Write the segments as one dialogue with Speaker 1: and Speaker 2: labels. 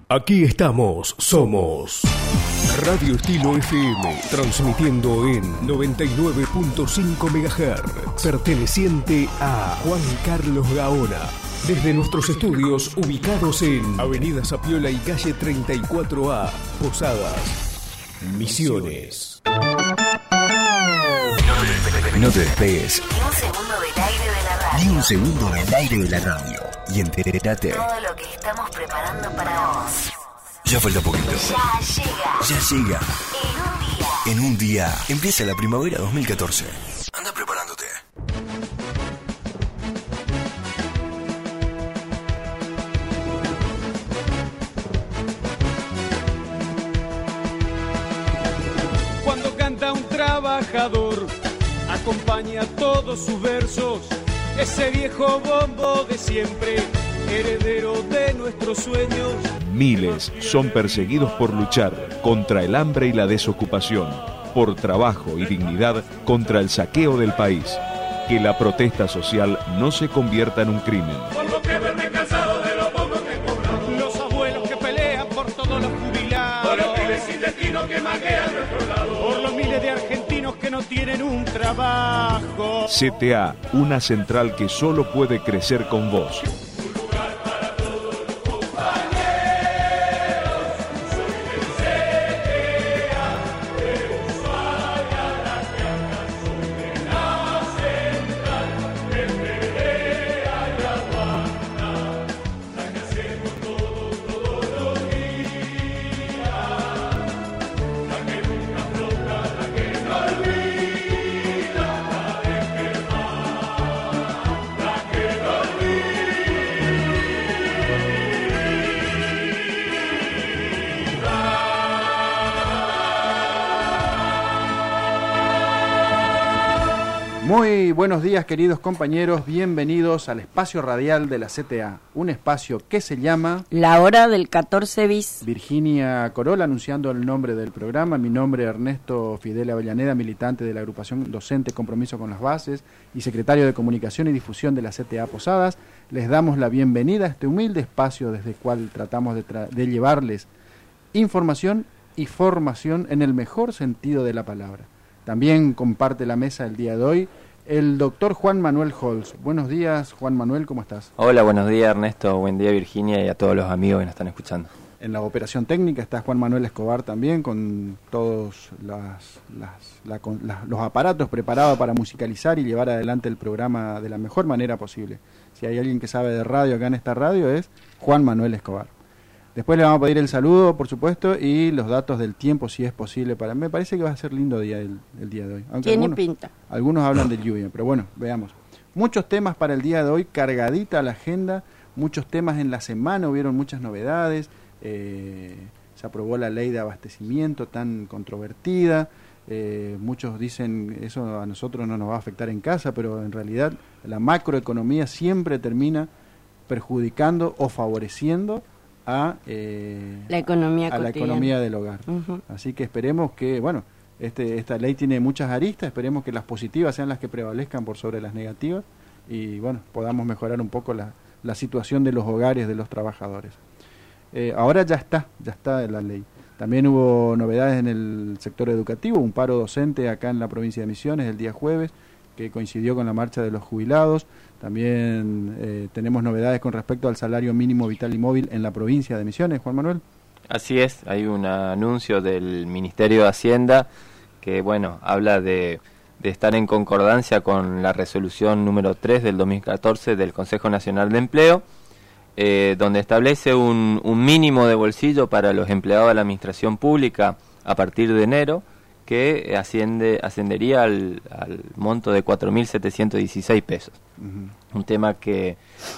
Speaker 1: Aquí estamos, somos Radio Estilo FM, transmitiendo en 99.5 MHz, perteneciente a Juan Carlos Gaona. Desde nuestros estudios ubicados en Avenida Zapiola y calle 34A, Posadas, Misiones.
Speaker 2: No te despegues.
Speaker 3: Ni un segundo del aire de la radio.
Speaker 2: Ni un segundo del aire de la radio. Y entérate.
Speaker 3: Todo lo que estamos preparando para vos.
Speaker 2: Ya falta poquito.
Speaker 3: Ya llega.
Speaker 2: Ya llega.
Speaker 3: En un día.
Speaker 2: En un día empieza la primavera 2014. Anda preparándote.
Speaker 4: Cuando canta un trabajador, acompaña todos sus versos, ese viejo bombo de siempre, heredero de nuestros sueños.
Speaker 5: Miles son perseguidos por luchar contra el hambre y la desocupación, por trabajo y dignidad contra el saqueo del país. Que la protesta social no se convierta en un crimen.
Speaker 4: Por lo que duerme cansado de lo poco que cobramos. Los abuelos que pelean por todos los jubilados. Por los pibes sin destino que maquean nuestro lado. Por los miles de argentinos que no tienen un trabajo.
Speaker 5: CTA, una central que solo puede crecer con vos.
Speaker 6: Muy buenos días, queridos compañeros, bienvenidos al espacio radial de la CTA, un espacio que se llama
Speaker 7: La Hora del 14 bis.
Speaker 6: Virginia Corolla anunciando el nombre del programa. Mi nombre es Ernesto Fidel Avellaneda, militante de la agrupación docente Compromiso con las Bases y secretario de Comunicación y Difusión de la CTA Posadas. Les damos la bienvenida a este humilde espacio desde el cual tratamos de llevarles información y formación en el mejor sentido de la palabra. También comparte la mesa el día de hoy el doctor Juan Manuel Holz. Buenos días, Juan Manuel, ¿cómo estás?
Speaker 8: Hola, buenos días, Ernesto. Buen día, Virginia, y a todos los amigos que nos están escuchando.
Speaker 6: En la operación técnica está Juan Manuel Escobar también, con todos los aparatos preparados para musicalizar y llevar adelante el programa de la mejor manera posible. Si hay alguien que sabe de radio acá en esta radio es Juan Manuel Escobar. Después le vamos a pedir el saludo, por supuesto, y los datos del tiempo, si es posible. Me parece que va a ser lindo día el día de hoy. Aunque
Speaker 7: Tiene pinta.
Speaker 6: Algunos hablan de lluvia, pero bueno, veamos. Muchos temas para el día de hoy, cargadita la agenda, muchos temas en la semana, hubieron muchas novedades. Se aprobó la ley de abastecimiento tan controvertida. Muchos dicen eso a nosotros no nos va a afectar en casa, pero en realidad la macroeconomía siempre termina perjudicando o favoreciendo a la economía del hogar. Uh-huh. Así que esperemos que, bueno, esta ley tiene muchas aristas, esperemos que las positivas sean las que prevalezcan por sobre las negativas y, bueno, podamos mejorar un poco la situación de los hogares de los trabajadores. Ahora ya está la ley. También hubo novedades en el sector educativo, un paro docente acá en la provincia de Misiones el día jueves, que coincidió con la marcha de los jubilados. También tenemos novedades con respecto al salario mínimo vital y móvil en la provincia de Misiones, Juan Manuel.
Speaker 8: Así es, hay un anuncio del Ministerio de Hacienda que, bueno, habla de estar en concordancia con la resolución número 3 del 2014 del Consejo Nacional de Empleo, donde establece un mínimo de bolsillo para los empleados de la administración pública a partir de enero, que ascendería al monto de 4.716 pesos. Uh-huh. Un tema que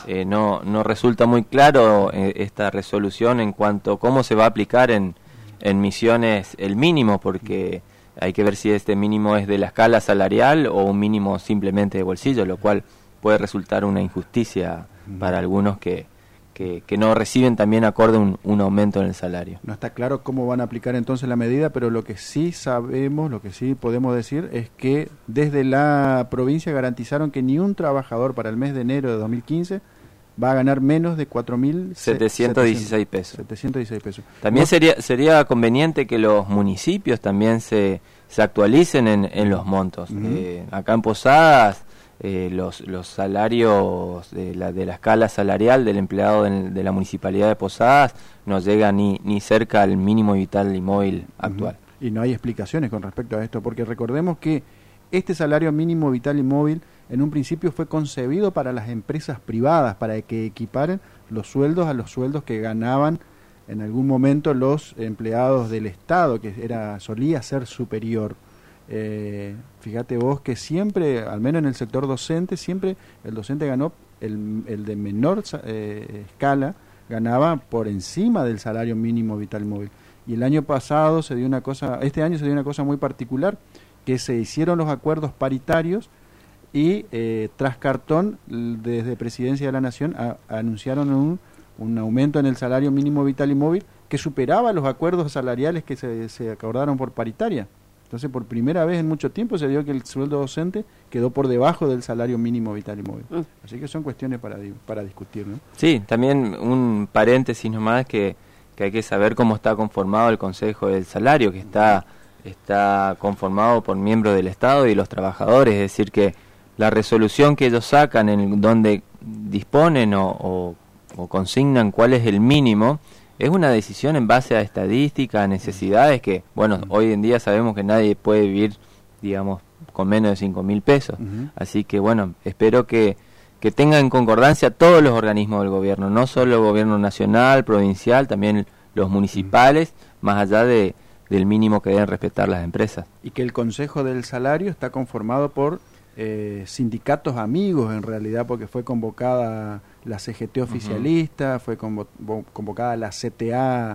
Speaker 8: no resulta muy claro esta resolución en cuanto a cómo se va a aplicar en Misiones el mínimo, porque hay que ver si este mínimo es de la escala salarial o un mínimo simplemente de bolsillo, lo cual puede resultar una injusticia para algunos que no reciben también acorde un aumento en el salario.
Speaker 6: No está claro cómo van a aplicar entonces la medida, pero lo que sí sabemos, lo que sí podemos decir es que desde la provincia garantizaron que ni un trabajador para el mes de enero de 2015 va a ganar menos de
Speaker 8: 4.716 pesos.
Speaker 6: 716 pesos.
Speaker 8: También sería conveniente que los municipios también se actualicen en los montos. Acá en Posadas, los salarios de la escala salarial del empleado de la Municipalidad de Posadas no llega ni cerca al mínimo vital y móvil actual.
Speaker 6: Y no hay explicaciones con respecto a esto, porque recordemos que este salario mínimo vital y móvil en un principio fue concebido para las empresas privadas, para que equiparen los sueldos a los sueldos que ganaban en algún momento los empleados del Estado, que solía ser superior. Fíjate vos que siempre, al menos en el sector docente, siempre el docente ganó, el de menor escala ganaba por encima del salario mínimo vital y móvil. Y el año pasado este año se dio una cosa muy particular, que se hicieron los acuerdos paritarios y tras cartón, desde Presidencia de la Nación anunciaron un aumento en el salario mínimo vital y móvil que superaba los acuerdos salariales que se acordaron por paritaria. Entonces, por primera vez en mucho tiempo se vio que el sueldo docente quedó por debajo del salario mínimo vital y móvil. Así que son cuestiones para discutir, ¿no?
Speaker 8: Sí, también un paréntesis nomás que hay que saber cómo está conformado el Consejo del Salario, que está conformado por miembros del Estado y los trabajadores, es decir, que la resolución que ellos sacan en donde disponen o consignan cuál es el mínimo, es una decisión en base a estadísticas, a necesidades que, bueno, hoy en día sabemos que nadie puede vivir, digamos, con menos de 5.000 pesos. Así que, bueno, espero que tengan en concordancia todos los organismos del gobierno, no solo el gobierno nacional, provincial, también los municipales, más allá del mínimo que deben respetar las empresas.
Speaker 6: Y que el Consejo del Salario está conformado por sindicatos amigos, en realidad, porque fue convocada la CGT oficialista, fue convocada la CTA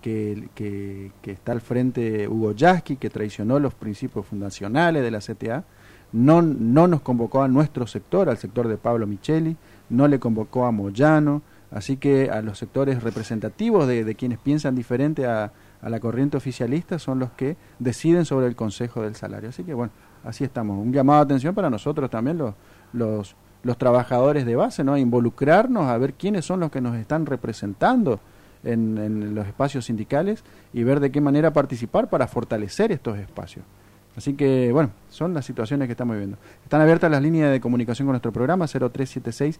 Speaker 6: que está al frente Hugo Yasky, que traicionó los principios fundacionales de la CTA. No nos convocó a nuestro sector, al sector de Pablo Micheli, no le convocó a Moyano, así que a los sectores representativos de quienes piensan diferente a la corriente oficialista son los que deciden sobre el Consejo del Salario. Así que bueno, así estamos. Un llamado de atención para nosotros también, los trabajadores de base, ¿no? A involucrarnos, a ver quiénes son los que nos están representando en los espacios sindicales y ver de qué manera participar para fortalecer estos espacios. Así que, bueno, son las situaciones que estamos viviendo. Están abiertas las líneas de comunicación con nuestro programa, 0376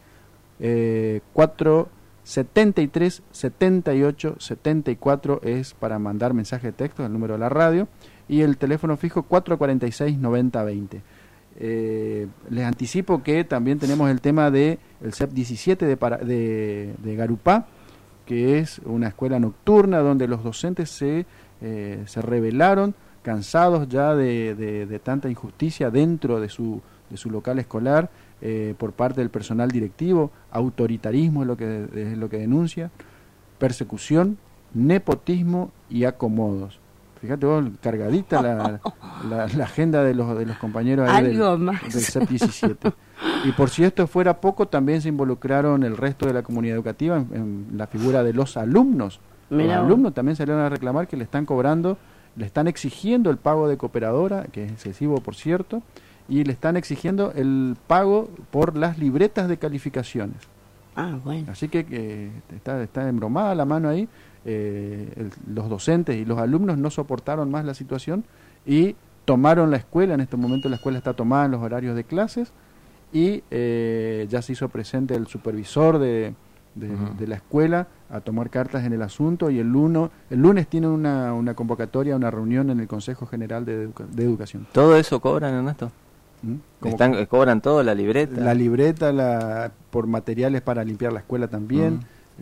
Speaker 6: 473 78 74 es para mandar mensaje de texto, el número de la radio, y el teléfono fijo 446 9020. Les anticipo que también tenemos el tema del CEP 17 de Garupá, que es una escuela nocturna donde los docentes se rebelaron, cansados ya de tanta injusticia dentro de su local escolar por parte del personal directivo, autoritarismo es lo que denuncia, persecución, nepotismo y acomodos. Fíjate vos, cargadita la agenda de los compañeros ahí del CEP 17. Y por si esto fuera poco, también se involucraron el resto de la comunidad educativa en la figura de los alumnos. Los alumnos también salieron a reclamar que le están exigiendo el pago de cooperadora, que es excesivo por cierto, y le están exigiendo el pago por las libretas de calificaciones.
Speaker 7: Bueno.
Speaker 6: Así que está embromada la mano ahí. Los docentes y los alumnos no soportaron más la situación y tomaron la escuela. En este momento la escuela está tomada en los horarios de clases y ya se hizo presente el supervisor de la escuela a tomar cartas en el asunto, y el lunes tienen una convocatoria, una reunión en el Consejo General de Educación.
Speaker 8: ¿Todo eso cobran, Ernesto? ¿Cobran todo? ¿La libreta?
Speaker 6: La libreta, por materiales para limpiar la escuela también.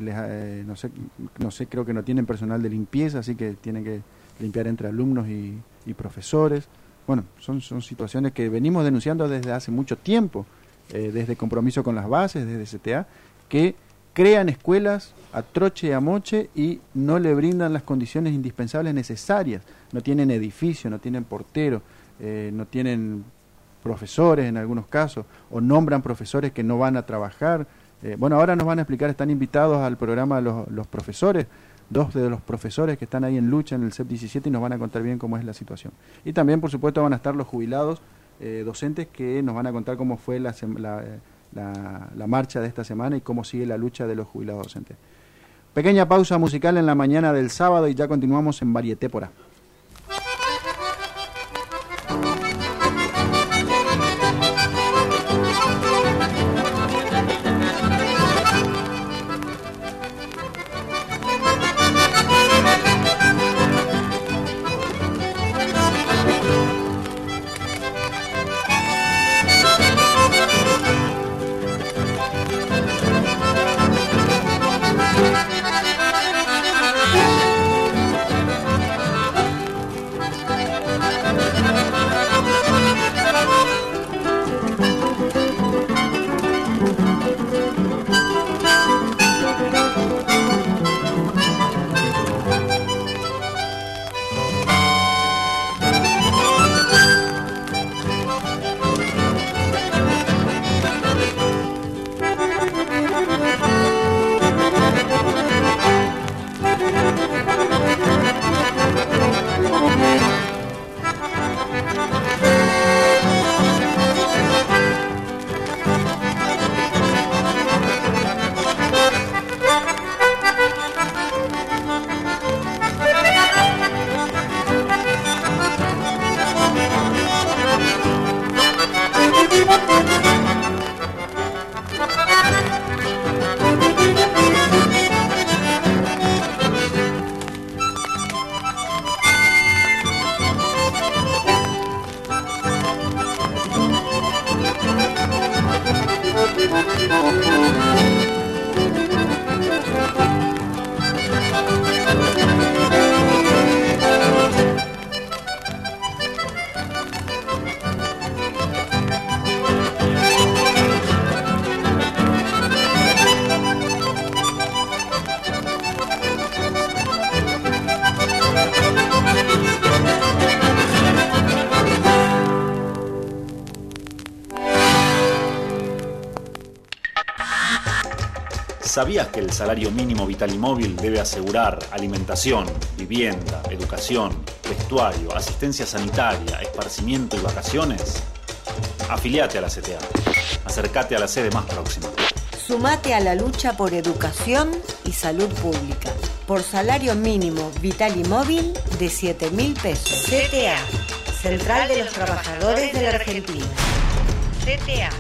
Speaker 6: No sé, creo que no tienen personal de limpieza, así que tienen que limpiar entre alumnos y profesores. Bueno, son situaciones que venimos denunciando desde hace mucho tiempo, desde Compromiso con las Bases, desde CTA, que crean escuelas a troche y a moche y no le brindan las condiciones indispensables necesarias. No tienen edificio, no tienen portero, no tienen profesores en algunos casos, o nombran profesores que no van a trabajar. Bueno, ahora nos van a explicar, están invitados al programa los profesores, dos de los profesores que están ahí en lucha en el CEP 17, y nos van a contar bien cómo es la situación. Y también, por supuesto, van a estar los jubilados docentes que nos van a contar cómo fue la marcha de esta semana y cómo sigue la lucha de los jubilados docentes. Pequeña pausa musical en la mañana del sábado y ya continuamos en Varietépora.
Speaker 9: ¿Sabías que el salario mínimo vital y móvil debe asegurar alimentación, vivienda, educación, vestuario, asistencia sanitaria, esparcimiento y vacaciones? Afiliate a la CTA. Acércate a la sede más próxima.
Speaker 10: Sumate a la lucha por educación y salud pública. Por salario mínimo vital y móvil de 7.000 pesos. CTA, Central de los Trabajadores de la Argentina. CTA.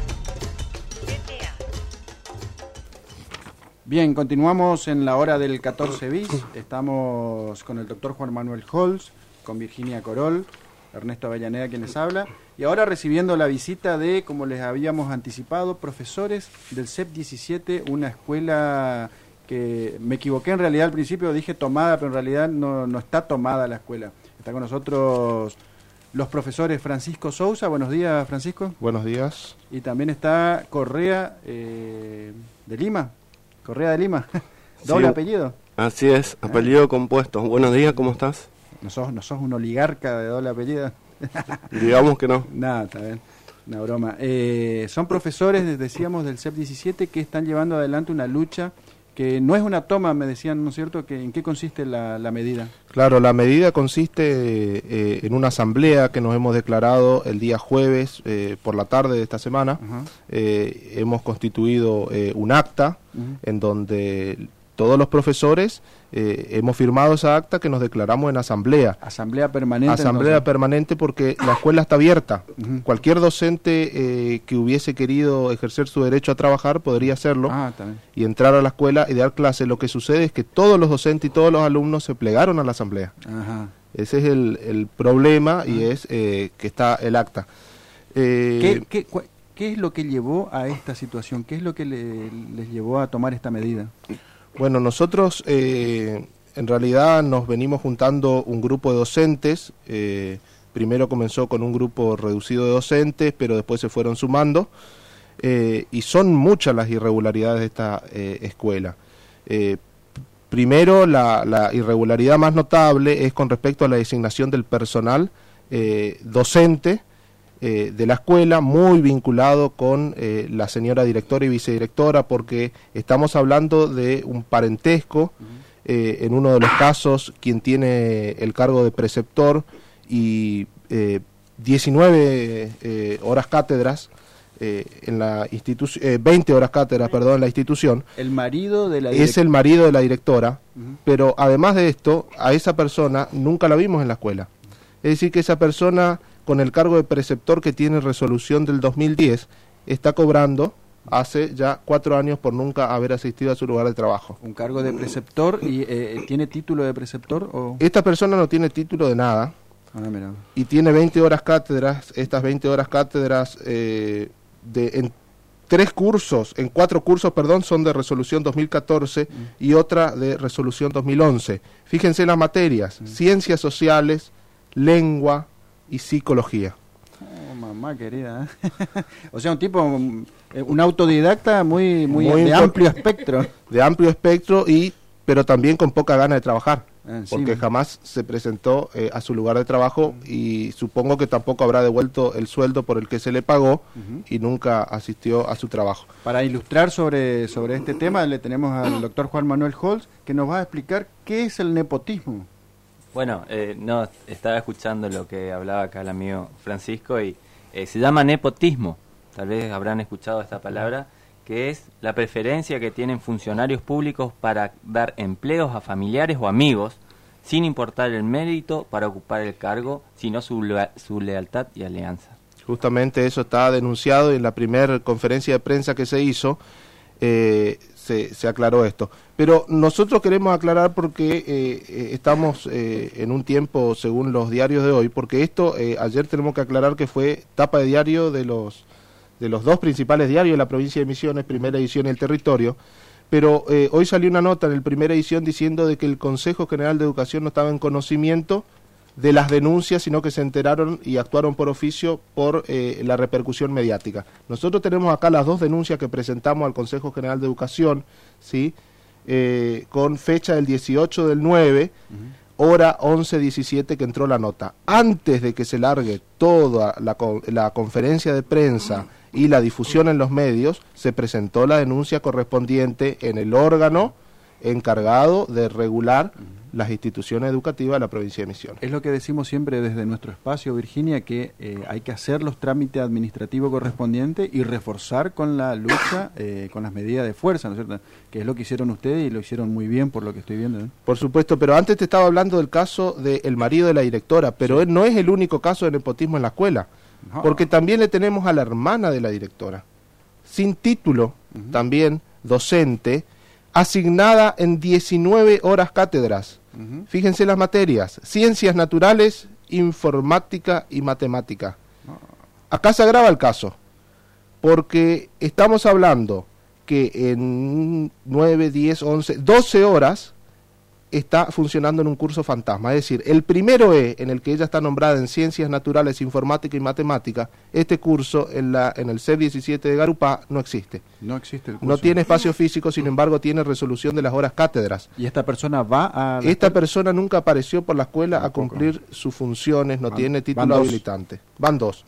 Speaker 6: Bien, continuamos en la hora del 14 bis. Estamos con el doctor Juan Manuel Holz, con Virginia Corol, Ernesto Avellaneda quien les habla, y ahora recibiendo la visita de, como les habíamos anticipado, profesores del CEP 17, una escuela que me equivoqué en realidad al principio, dije tomada, pero en realidad no está tomada la escuela. Está con nosotros los profesores Francisco Sousa. Buenos días, Francisco.
Speaker 11: Buenos días.
Speaker 6: Y también está Correa de Lima. Correa de Lima, doble apellido.
Speaker 11: Así es, apellido compuesto. Buenos días, ¿cómo estás?
Speaker 6: No sos un oligarca de doble apellido.
Speaker 11: Digamos que no.
Speaker 6: Nada, está bien, una broma. Son profesores, decíamos, del CEP 17 que están llevando adelante una lucha que no es una toma, me decían, ¿no es cierto? ¿En qué consiste la medida?
Speaker 11: Claro, la medida consiste en una asamblea que nos hemos declarado el día jueves por la tarde de esta semana. Hemos constituido un acta en donde todos los profesores hemos firmado esa acta que nos declaramos en asamblea.
Speaker 6: Asamblea permanente.
Speaker 11: Asamblea entonces permanente porque la escuela está abierta. Cualquier docente que hubiese querido ejercer su derecho a trabajar podría hacerlo y entrar a la escuela y dar clase. Lo que sucede es que todos los docentes y todos los alumnos se plegaron a la asamblea. Ese es el problema y es que está el acta.
Speaker 6: ¿Qué es lo que llevó a esta situación? ¿Qué es lo que les llevó a tomar esta medida?
Speaker 11: Bueno, nosotros en realidad nos venimos juntando un grupo de docentes. Primero comenzó con un grupo reducido de docentes, pero después se fueron sumando. Y son muchas las irregularidades de esta escuela. Primero, la irregularidad más notable es con respecto a la designación del personal docente de la escuela, muy vinculado con la señora directora y vicedirectora, porque estamos hablando de un parentesco, en uno de los casos quien tiene el cargo de preceptor y 19 horas cátedras en la institución, 20 horas cátedras, perdón, en la institución.
Speaker 6: El marido de la
Speaker 11: es el marido de la directora, pero además de esto, a esa persona nunca la vimos en la escuela. Es decir, que esa persona, con el cargo de preceptor que tiene resolución del 2010, está cobrando hace ya 4 años por nunca haber asistido a su lugar de trabajo.
Speaker 6: Un cargo de preceptor, y ¿tiene título de preceptor? O...
Speaker 11: Esta persona no tiene título de nada, y tiene 20 horas cátedras. Estas 20 horas cátedras en 4 cursos, perdón, son de resolución 2014 y otra de resolución 2011. Fíjense las materias: ciencias sociales, lengua y psicología.
Speaker 6: Oh, mamá querida. O sea, un tipo, un autodidacta muy de amplio espectro.
Speaker 11: De amplio espectro, pero también con poca gana de trabajar, porque jamás se presentó a su lugar de trabajo, y supongo que tampoco habrá devuelto el sueldo por el que se le pagó, y nunca asistió a su trabajo.
Speaker 6: Para ilustrar sobre este tema, le tenemos al doctor Juan Manuel Holz, que nos va a explicar qué es el nepotismo.
Speaker 8: Bueno, no, estaba escuchando lo que hablaba acá el amigo Francisco, y se llama nepotismo. Tal vez habrán escuchado esta palabra, que es la preferencia que tienen funcionarios públicos para dar empleos a familiares o amigos, sin importar el mérito para ocupar el cargo, sino su lealtad y alianza.
Speaker 11: Justamente eso está denunciado, y en la primera conferencia de prensa que se hizo se aclaró esto. Pero nosotros queremos aclarar porque estamos en un tiempo, según los diarios de hoy, porque esto ayer tenemos que aclarar que fue tapa de diario de los 2 principales diarios de la provincia de Misiones, Primera Edición y El Territorio, pero hoy salió una nota en el Primera Edición diciendo de que el Consejo General de Educación no estaba en conocimiento de las denuncias, sino que se enteraron y actuaron por oficio por la repercusión mediática. Nosotros tenemos acá las 2 denuncias que presentamos al Consejo General de Educación, ¿sí? Con fecha del 18 del 9, hora 11:17 que entró la nota. Antes de que se largue toda la conferencia de prensa y la difusión en los medios, se presentó la denuncia correspondiente en el órgano encargado de regular las instituciones educativas de la provincia de Misiones.
Speaker 6: Es lo que decimos siempre desde nuestro espacio, Virginia, que hay que hacer los trámites administrativos correspondientes y reforzar con la lucha, con las medidas de fuerza, ¿no es cierto? Que es lo que hicieron ustedes, y lo hicieron muy bien por lo que estoy viendo, ¿eh?
Speaker 11: Por supuesto, pero antes te estaba hablando del caso del marido de la directora, pero él no es el único caso de nepotismo en la escuela, porque también le tenemos a la hermana de la directora, sin título, también docente, asignada en 19 horas cátedras. Fíjense las materias: ciencias naturales, informática y matemática. Acá se agrava el caso, porque estamos hablando que en 9, 10, 11, 12 horas está funcionando en un curso fantasma. Es decir, el primero en el que ella está nombrada en ciencias naturales, informática y matemática, este curso en el CEP 17 de Garupá no existe.
Speaker 6: No existe el curso.
Speaker 11: No tiene espacio físico, sin embargo tiene resolución de las horas cátedras.
Speaker 6: ¿Y esta persona va a...?
Speaker 11: Esta persona nunca apareció por la escuela a cumplir sus funciones, no tiene título habilitante. Van 2.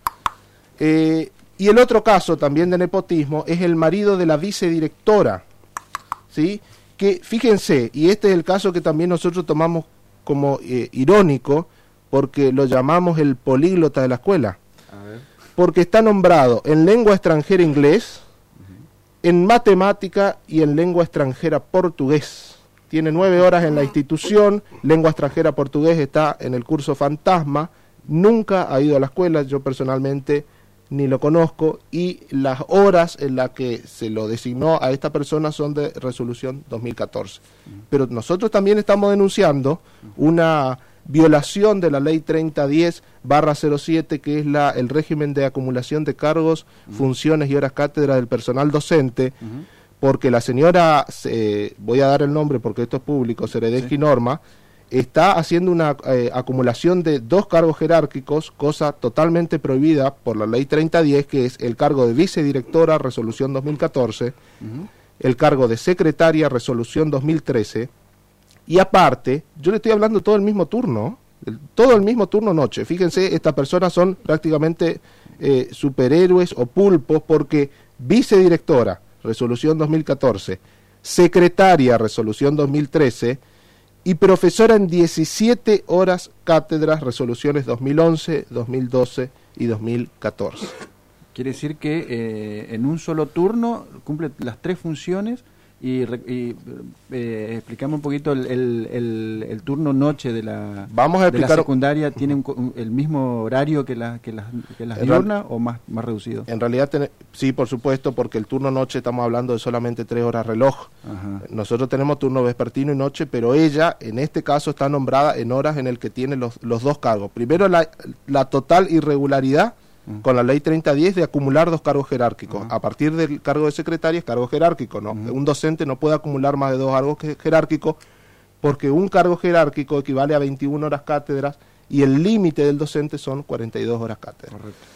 Speaker 11: Y el otro caso también de nepotismo es el marido de la vicedirectora, ¿sí? Que fíjense, y este es el caso que también nosotros tomamos como irónico, porque lo llamamos el políglota de la escuela, porque está nombrado en lengua extranjera inglés, en matemática y en lengua extranjera portugués. Tiene 9 horas en la institución, lengua extranjera portugués está en el curso fantasma, nunca ha ido a la escuela, yo personalmente ni lo conozco, y las horas en las que se lo designó a esta persona son de resolución 2014. Pero nosotros también estamos denunciando una violación de la ley 3010/07, que es el régimen de acumulación de cargos, funciones y horas cátedra del personal docente, porque la señora, voy a dar el nombre porque esto es público, Ceredeschi Norma, está haciendo una acumulación de 2 cargos jerárquicos, cosa totalmente prohibida por la ley 3010, que es el cargo de vicedirectora, resolución 2014, el cargo de secretaria, resolución 2013, y aparte, yo le estoy hablando todo el mismo turno noche. Fíjense, estas personas son prácticamente superhéroes o pulpos, porque vicedirectora, resolución 2014, secretaria, resolución 2013, y profesora en 17 horas cátedras, resoluciones 2011, 2012 y 2014.
Speaker 6: Quiere decir que en un solo turno cumple las 3 funciones. Y explicamos un poquito el turno noche de la,
Speaker 11: Vamos a explicar,
Speaker 6: de la secundaria. ¿Tiene el mismo horario que las diurnas o más reducido?
Speaker 11: En realidad, sí, por supuesto, porque el turno noche estamos hablando de solamente 3 horas reloj. Ajá. Nosotros tenemos turno vespertino y noche, pero ella, en este caso, está nombrada en horas en el que tiene los 2 cargos. Primero, la total irregularidad con la ley 3010 de acumular 2 cargos jerárquicos. A partir del cargo de secretaria es cargo jerárquico, ¿no? Un docente no puede acumular más de 2 cargos jerárquicos porque un cargo jerárquico equivale a 21 horas cátedras y el límite del docente son 42 horas cátedras.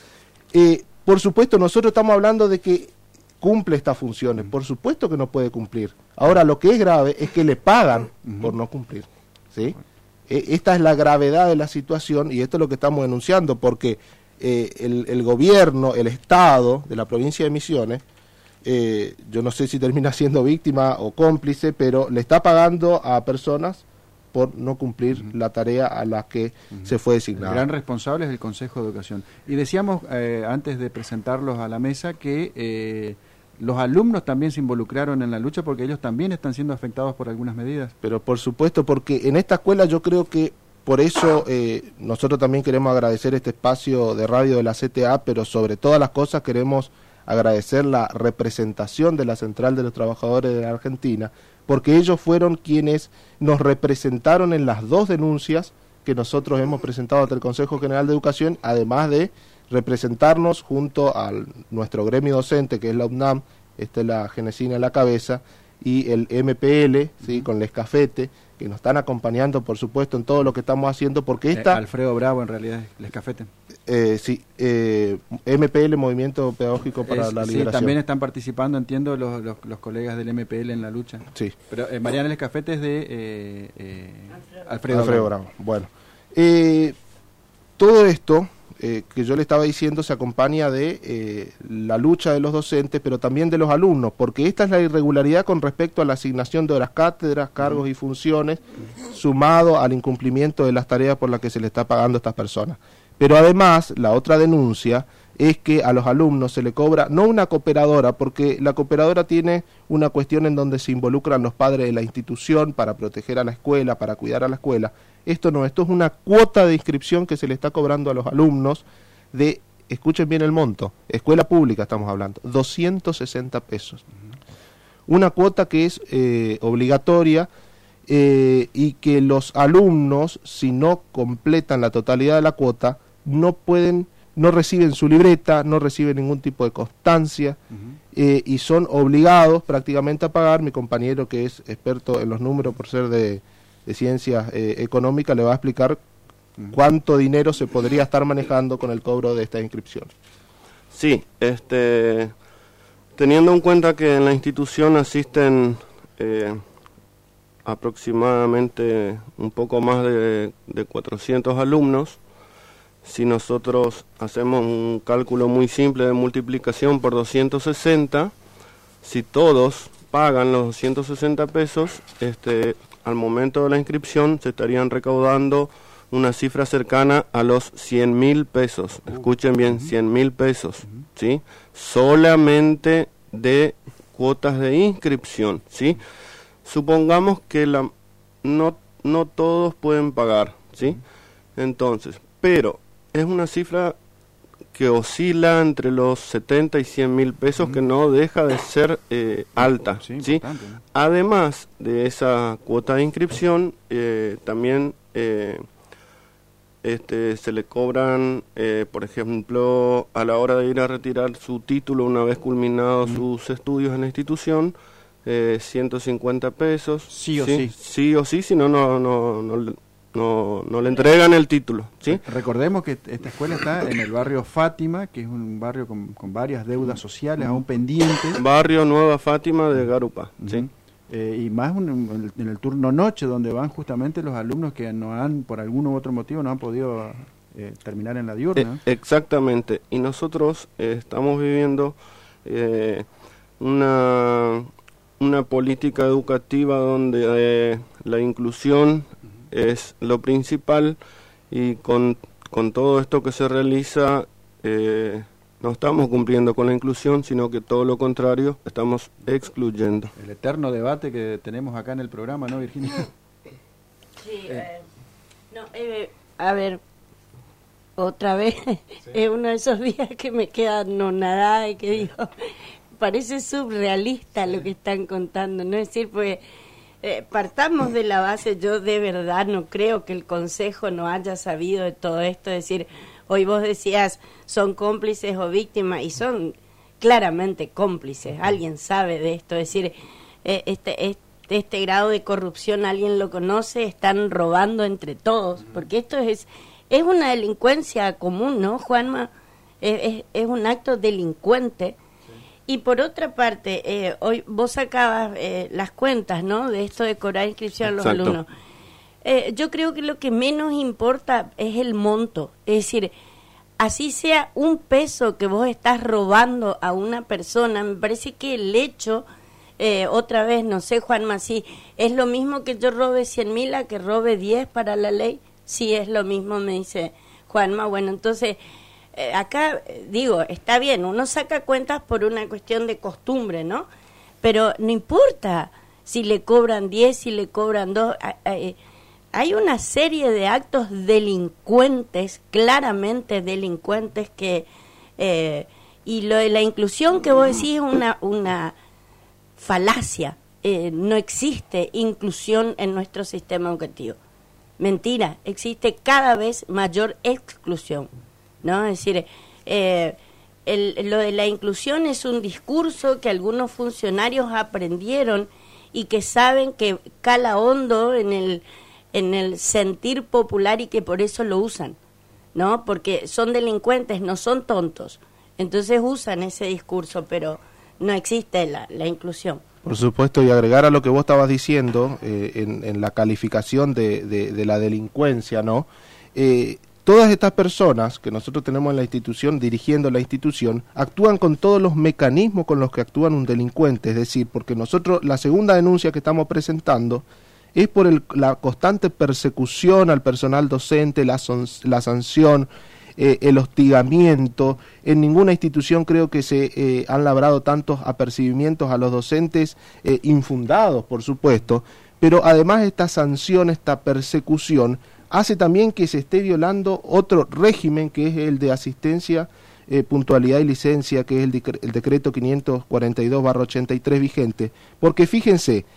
Speaker 11: Por supuesto, nosotros estamos hablando de que cumple estas funciones. Por supuesto que no puede cumplir. Ahora, lo que es grave es que le pagan por no cumplir, ¿sí? Esta es la gravedad de la situación y esto es lo que estamos denunciando, porque el gobierno, el Estado de la provincia de Misiones, yo no sé si termina siendo víctima o cómplice, pero le está pagando a personas por no cumplir la tarea a la que se fue designada.
Speaker 6: El gran responsable es el Consejo de Educación. Y decíamos, antes de presentarlos a la mesa, que los alumnos también se involucraron en la lucha porque ellos también están siendo afectados por algunas medidas.
Speaker 11: Pero por supuesto, porque en esta escuela yo creo que por eso nosotros también queremos agradecer este espacio de radio de la CTA, pero sobre todas las cosas queremos agradecer la representación de la Central de los Trabajadores de la Argentina, porque ellos fueron quienes nos representaron en las 2 denuncias que nosotros hemos presentado ante el Consejo General de Educación, además de representarnos junto a nuestro gremio docente, que es la UNAM, la Genesina a la cabeza, y el MPL, ¿sí? Con el Escafete, que nos están acompañando, por supuesto, en todo lo que estamos haciendo, porque
Speaker 6: Alfredo Bravo, en realidad, el Escafete.
Speaker 11: Sí, MPL, Movimiento Pedagógico para la Liberación.
Speaker 6: Sí, también están participando, entiendo, los colegas del MPL en la lucha.
Speaker 11: Sí.
Speaker 6: Pero Mariana, el Escafete es de
Speaker 11: Alfredo Bravo. Bueno, todo esto que yo le estaba diciendo se acompaña de la lucha de los docentes, pero también de los alumnos, porque esta es la irregularidad con respecto a la asignación de horas cátedras, cargos y funciones, sumado al incumplimiento de las tareas por las que se le está pagando a estas personas. Pero además, la otra denuncia es que a los alumnos se le cobra, no una cooperadora, porque la cooperadora tiene una cuestión en donde se involucran los padres de la institución para proteger a la escuela, para cuidar a la escuela. Esto no, esto es una cuota de inscripción que se le está cobrando a los alumnos de, escuchen bien el monto, escuela pública estamos hablando, 260 pesos. Una cuota que es obligatoria y que los alumnos, si no completan la totalidad de la cuota, no reciben su libreta, no reciben ningún tipo de constancia y son obligados prácticamente a pagar. Mi compañero, que es experto en los números por ser de ciencias económicas, le va a explicar cuánto dinero se podría estar manejando con el cobro de esta inscripción.
Speaker 12: Sí, teniendo en cuenta que en la institución asisten aproximadamente un poco más de 400 alumnos, si nosotros hacemos un cálculo muy simple de multiplicación por 260, si todos pagan los 260 pesos, al momento de la inscripción se estarían recaudando una cifra cercana a los 100.000 pesos. Escuchen bien, 100.000 pesos, ¿sí? Solamente de cuotas de inscripción, ¿sí? Supongamos que no todos pueden pagar, ¿sí? Entonces, pero es una cifra que oscila entre los 70 y 100.000 pesos, que no deja de ser alta, ¿sí? Además de esa cuota de inscripción, también se le cobran, por ejemplo, a la hora de ir a retirar su título una vez culminados sus estudios en la institución, 150 pesos. Sí o sí. Sí o sí, si no le entregan el título, ¿sí?
Speaker 6: Recordemos que esta escuela está en el barrio Fátima, que es un barrio con varias deudas sociales aún pendientes.
Speaker 12: Barrio Nueva Fátima de Garupa, ¿sí?
Speaker 6: Y más en el turno noche, donde van justamente los alumnos que por algún u otro motivo no han podido terminar en la diurna.
Speaker 12: Exactamente, y nosotros estamos viviendo una política educativa donde la inclusión es lo principal, y con todo esto que se realiza No estamos cumpliendo con la inclusión, sino que todo lo contrario, estamos excluyendo.
Speaker 6: El eterno debate que tenemos acá en el programa, ¿no, Virginia?
Speaker 7: Sí, a ver, otra vez, es uno de esos días que me queda anonadada y que digo, parece surrealista lo que están contando, ¿no? Es decir, pues, partamos de la base, yo de verdad no creo que el Consejo no haya sabido de todo esto, es decir, hoy vos decías, son cómplices o víctimas, y son claramente cómplices, alguien sabe de esto, es decir, este grado de corrupción alguien lo conoce, están robando entre todos, porque esto es una delincuencia común, ¿no, Juanma? Es un acto delincuente. Y por otra parte, hoy vos sacabas las cuentas, ¿no?, de esto de cobrar inscripción a los alumnos. Yo creo que lo que menos importa es el monto, es decir, así sea un peso que vos estás robando a una persona, me parece que el hecho, otra vez, no sé, Juanma, si es lo mismo que yo robe 100.000 a que robe 10 para la ley. Sí, es lo mismo, me dice Juanma. Bueno, entonces, acá digo, está bien, uno saca cuentas por una cuestión de costumbre, ¿no? Pero no importa si le cobran 10, si le cobran 2. Hay una serie de actos delincuentes, claramente delincuentes, que y lo de la inclusión que vos decís es una falacia. No existe inclusión en nuestro sistema educativo. Mentira, existe cada vez mayor exclusión, ¿no? Es decir, lo de la inclusión es un discurso que algunos funcionarios aprendieron y que saben que cala hondo en el sentir popular y que por eso lo usan, ¿no? Porque son delincuentes, no son tontos. Entonces usan ese discurso, pero no existe la inclusión.
Speaker 11: Por supuesto, y agregar a lo que vos estabas diciendo, en la calificación de la delincuencia, ¿no? Todas estas personas que nosotros tenemos en la institución, dirigiendo la institución, actúan con todos los mecanismos con los que actúan un delincuente, es decir, porque nosotros, la segunda denuncia que estamos presentando es por la constante persecución al personal docente, la sanción, el hostigamiento. En ninguna institución creo que se han labrado tantos apercibimientos a los docentes, infundados, por supuesto, pero además esta sanción, esta persecución, hace también que se esté violando otro régimen, que es el de asistencia, puntualidad y licencia, que es el decreto 542/83 vigente, porque fíjense,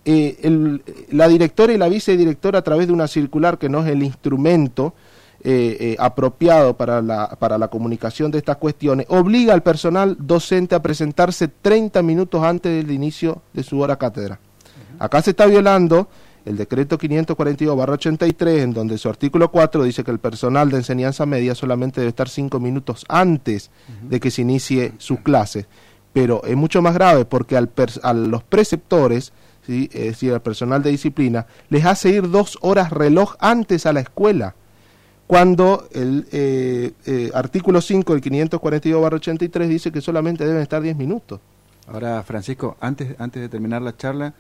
Speaker 11: la directora y la vicedirectora, a través de una circular que no es el instrumento apropiado para la comunicación de estas cuestiones, obliga al personal docente a presentarse 30 minutos antes del inicio de su hora cátedra. Acá se está violando el decreto 542/83, en donde su artículo 4 dice que el personal de enseñanza media solamente debe estar 5 minutos antes de que se inicie su clase. Pero es mucho más grave porque a los preceptores, ¿sí?, es decir, al personal de disciplina, les hace ir 2 horas reloj antes a la escuela, cuando el artículo 5 del 542/83 dice que solamente deben estar 10 minutos.
Speaker 6: Ahora, Francisco, antes de terminar la charla,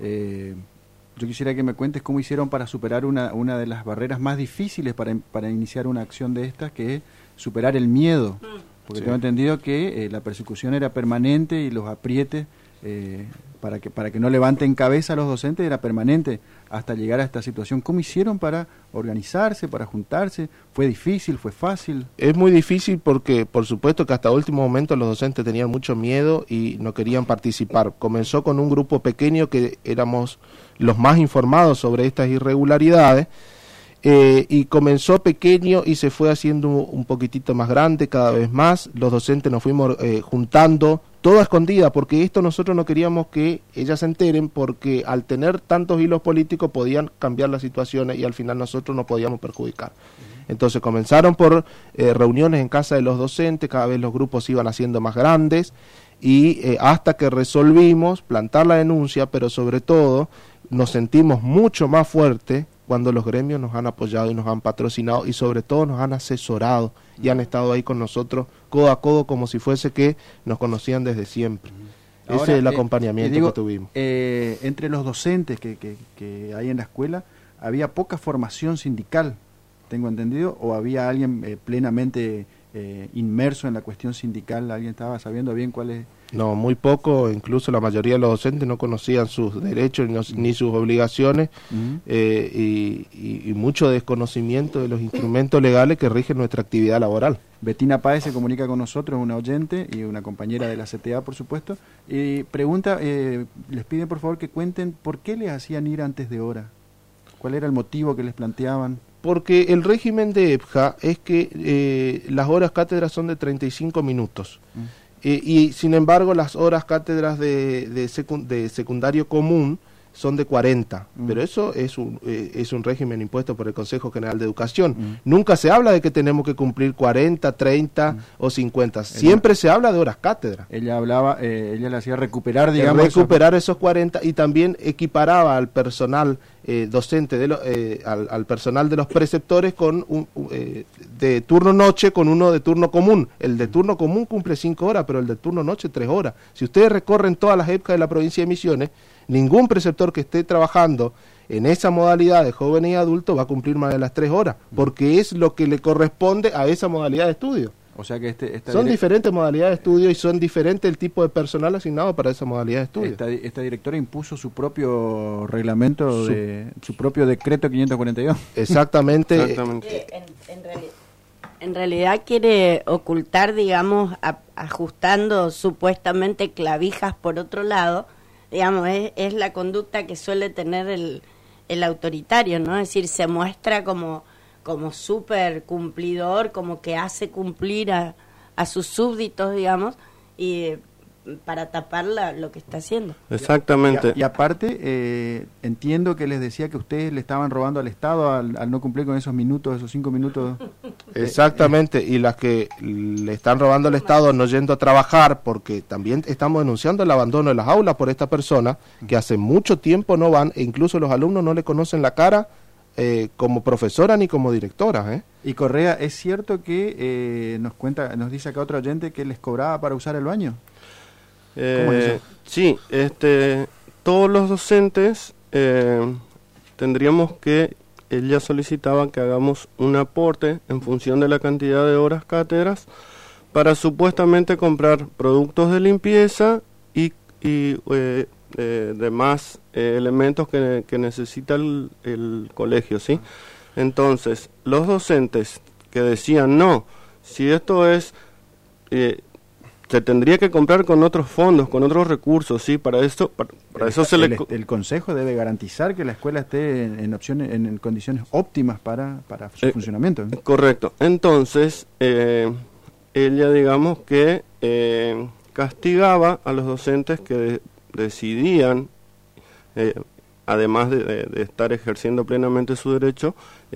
Speaker 6: yo quisiera que me cuentes cómo hicieron para superar una de las barreras más difíciles para iniciar una acción de estas, que es superar el miedo. Porque tengo entendido que la persecución era permanente y los aprietes para que no levanten cabeza a los docentes era permanente hasta llegar a esta situación. ¿Cómo hicieron para organizarse, para juntarse? ¿Fue difícil? ¿Fue fácil?
Speaker 11: Es muy difícil porque, por supuesto, que hasta último momento los docentes tenían mucho miedo y no querían participar. Comenzó con un grupo pequeño que éramos los más informados sobre estas irregularidades, y comenzó pequeño y se fue haciendo un poquitito más grande cada vez más. Los docentes nos fuimos juntando, todo a escondida, porque esto nosotros no queríamos que ellas se enteren, porque al tener tantos hilos políticos podían cambiar las situaciones y al final nosotros nos podíamos perjudicar. Entonces comenzaron por reuniones en casa de los docentes, cada vez los grupos se iban haciendo más grandes, y hasta que resolvimos plantar la denuncia, pero sobre todo nos sentimos mucho más fuertes cuando los gremios nos han apoyado y nos han patrocinado y sobre todo nos han asesorado y han estado ahí con nosotros codo a codo, como si fuese que nos conocían desde siempre. Ahora, ese es el acompañamiento que tuvimos.
Speaker 6: Entre los docentes que hay en la escuela, ¿había poca formación sindical, tengo entendido, o había alguien plenamente inmerso en la cuestión sindical? ¿Alguien estaba sabiendo bien cuál es?
Speaker 11: No, muy poco, incluso la mayoría de los docentes no conocían sus derechos ni sus obligaciones, y mucho desconocimiento de los instrumentos legales que rigen nuestra actividad laboral.
Speaker 6: Betina Páez se comunica con nosotros, una oyente y una compañera de la CTA, por supuesto, y pregunta, les piden por favor que cuenten por qué les hacían ir antes de hora. ¿Cuál era el motivo que les planteaban?
Speaker 11: Porque el régimen de EPJA es que las horas cátedras son de 35 minutos. Y sin embargo las horas cátedras de secundario común son de 40, pero eso es un régimen impuesto por el Consejo General de Educación. Nunca se habla de que tenemos que cumplir 40, 30 o 50, siempre se habla de horas cátedra.
Speaker 6: Ella le hacía recuperar, digamos,
Speaker 11: esos 40, y también equiparaba al personal docente, al personal de los preceptores con de turno noche con uno de turno común. El de turno común cumple 5 horas, pero el de turno noche 3 horas. Si ustedes recorren todas las épocas de la provincia de Misiones, ningún preceptor que esté trabajando en esa modalidad de jóvenes y adultos va a cumplir más de las 3 horas, porque es lo que le corresponde a esa modalidad de estudio.
Speaker 6: O sea que
Speaker 11: son diferentes modalidades de estudio y son diferentes el tipo de personal asignado para esa modalidad de estudio.
Speaker 6: Esta directora impuso su propio reglamento, su propio decreto 542.
Speaker 11: Exactamente.
Speaker 7: En realidad quiere ocultar, digamos, ajustando supuestamente clavijas por otro lado, digamos, es la conducta que suele tener el autoritario, ¿no? Es decir, se muestra como súper cumplidor, como que hace cumplir a sus súbditos, digamos, y para tapar lo que está haciendo.
Speaker 12: Exactamente.
Speaker 6: Y aparte, entiendo que les decía que ustedes le estaban robando al Estado al no cumplir con esos minutos, esos 5 minutos.
Speaker 11: Exactamente, y las que le están robando al Estado no yendo a trabajar, porque también estamos denunciando el abandono de las aulas por esta persona, que hace mucho tiempo no van, e incluso los alumnos no le conocen la cara como profesora ni como directora.
Speaker 6: Y Correa, ¿es cierto que nos dice acá otro oyente que les cobraba para usar el baño? ¿Cómo es eso?
Speaker 12: Sí, todos los docentes tendríamos que, ella solicitaba que hagamos un aporte en función de la cantidad de horas cátedras para supuestamente comprar productos de limpieza y demás elementos que necesita el colegio, ¿sí? Entonces, los docentes que decían, no, si esto es... se tendría que comprar con otros fondos, con otros recursos, sí, para eso
Speaker 6: el consejo debe garantizar que la escuela esté en condiciones óptimas para su funcionamiento.
Speaker 12: Correcto. Entonces, ella, digamos que castigaba a los docentes que decidían, además de estar ejerciendo plenamente su derecho,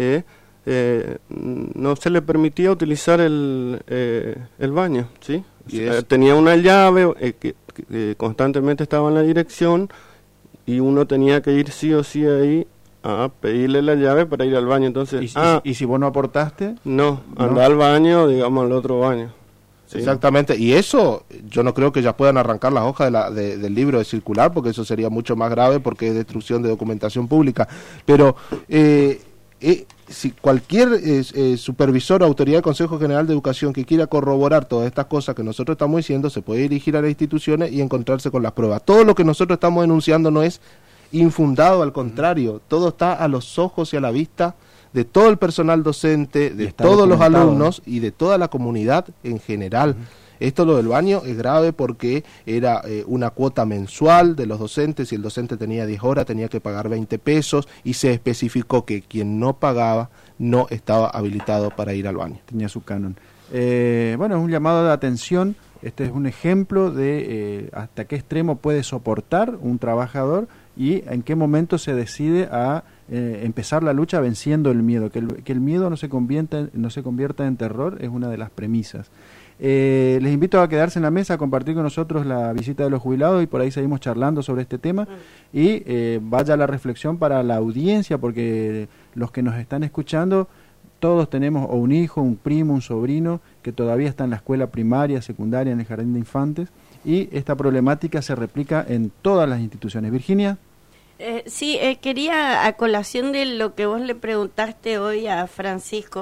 Speaker 12: no se le permitía utilizar el baño, ¿sí? Tenía una llave que constantemente estaba en la dirección y uno tenía que ir sí o sí ahí a pedirle la llave para ir al baño. Entonces,
Speaker 6: ¿y si vos no aportaste?
Speaker 12: No, anda al baño, digamos, al otro baño.
Speaker 11: Sí. Exactamente, y eso yo no creo que ya puedan arrancar las hojas del libro de circular, porque eso sería mucho más grave, porque es destrucción de documentación pública. Pero si cualquier supervisor o autoridad del Consejo General de Educación que quiera corroborar todas estas cosas que nosotros estamos diciendo, se puede dirigir a las instituciones y encontrarse con las pruebas. Todo lo que nosotros estamos denunciando no es infundado, al contrario, todo está a los ojos y a la vista de todo el personal docente, de todos los alumnos y de toda la comunidad en general. Esto, lo del baño, es grave porque era una cuota mensual de los docentes. Si el docente tenía 10 horas tenía que pagar 20 pesos y se especificó que quien no pagaba no estaba habilitado para ir al baño.
Speaker 6: Tenía su canon. Bueno, es un llamado de atención. Este es un ejemplo de hasta qué extremo puede soportar un trabajador y en qué momento se decide a empezar la lucha venciendo el miedo. Que el miedo no se convierta en terror es una de las premisas. Les invito a quedarse en la mesa, a compartir con nosotros la visita de los jubilados y por ahí seguimos charlando sobre este tema y vaya la reflexión para la audiencia, porque los que nos están escuchando todos tenemos o un hijo, un primo, un sobrino que todavía está en la escuela primaria, secundaria, en el jardín de infantes, y esta problemática se replica en todas las instituciones. Virginia.
Speaker 7: Sí, quería, a colación de lo que vos le preguntaste hoy a Francisco,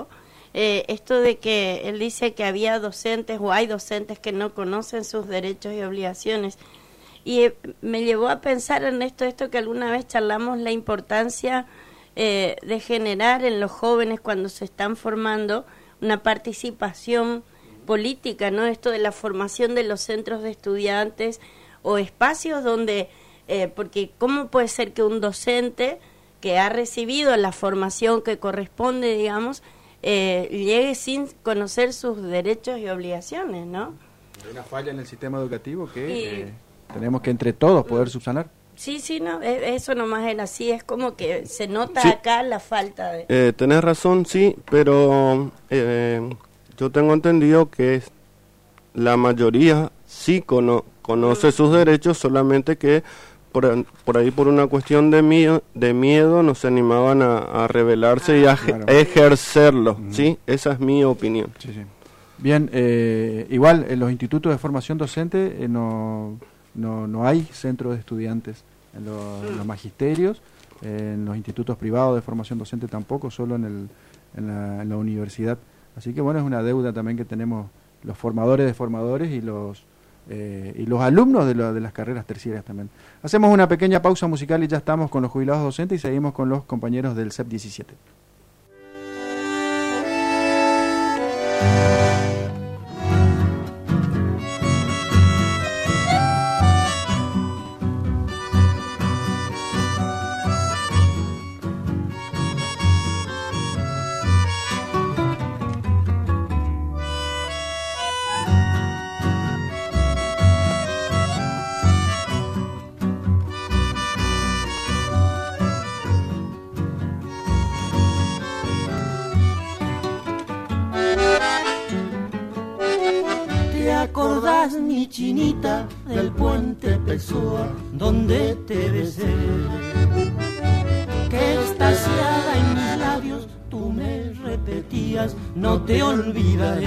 Speaker 7: esto de que él dice que había docentes o hay docentes que no conocen sus derechos y obligaciones. Y me llevó a pensar en esto que alguna vez charlamos, la importancia de generar en los jóvenes cuando se están formando una participación política, ¿no? Esto de la formación de los centros de estudiantes o espacios donde, porque ¿cómo puede ser que un docente que ha recibido la formación que corresponde, digamos, llegue sin conocer sus derechos y obligaciones, ¿no?
Speaker 6: Hay una falla en el sistema educativo que tenemos que entre todos poder subsanar.
Speaker 7: Sí, no, eso nomás era así, es como que se nota acá la falta de...
Speaker 12: Tenés razón, sí, pero yo tengo entendido que la mayoría sí conoce sus derechos, solamente que por ahí por una cuestión de miedo no se animaban a rebelarse y a ejercerlo, ¿sí? Esa es mi opinión.
Speaker 6: Sí. Bien, igual en los institutos de formación docente no hay centros de estudiantes en los magisterios, en los institutos privados de formación docente tampoco, solo en la universidad. Así que bueno, es una deuda también que tenemos los formadores de formadores y los alumnos de las carreras terciarias también. Hacemos una pequeña pausa musical y ya estamos con los jubilados docentes y seguimos con los compañeros del CEP 17.
Speaker 13: acordás, mi chinita, del puente Pessoa, donde te besé? Que extasiada en mis labios tú me repetías, no te olvidaré.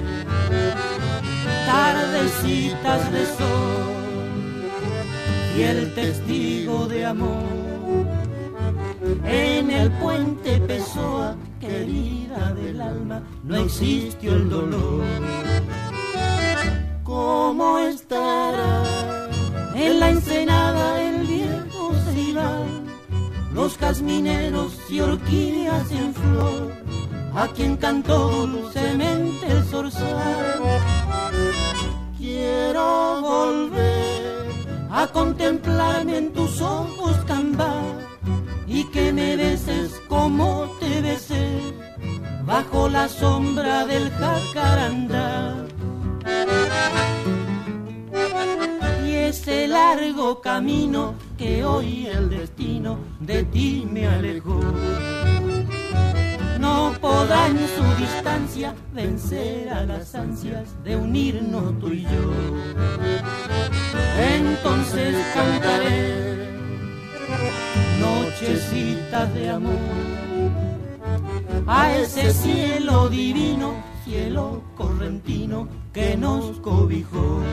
Speaker 13: Tardecitas de sol y el testigo de amor en el puente Pessoa, querida del alma, no existió el dolor. ¿Cómo estará en la ensenada el viejo ceibal, los jazmineros y orquídeas en flor, a quien cantó dulcemente el zorzal? Quiero volver a contemplarme en tus ojos, Cambá, y que me beses como te besé bajo la sombra del jacarandá. Y ese largo camino que hoy el destino de ti me alejó, no podrá en su distancia vencer a las ansias de unirnos tú y yo. Entonces cantaré nochecitas de amor a ese cielo divino, cielo correntino que nos cobijó.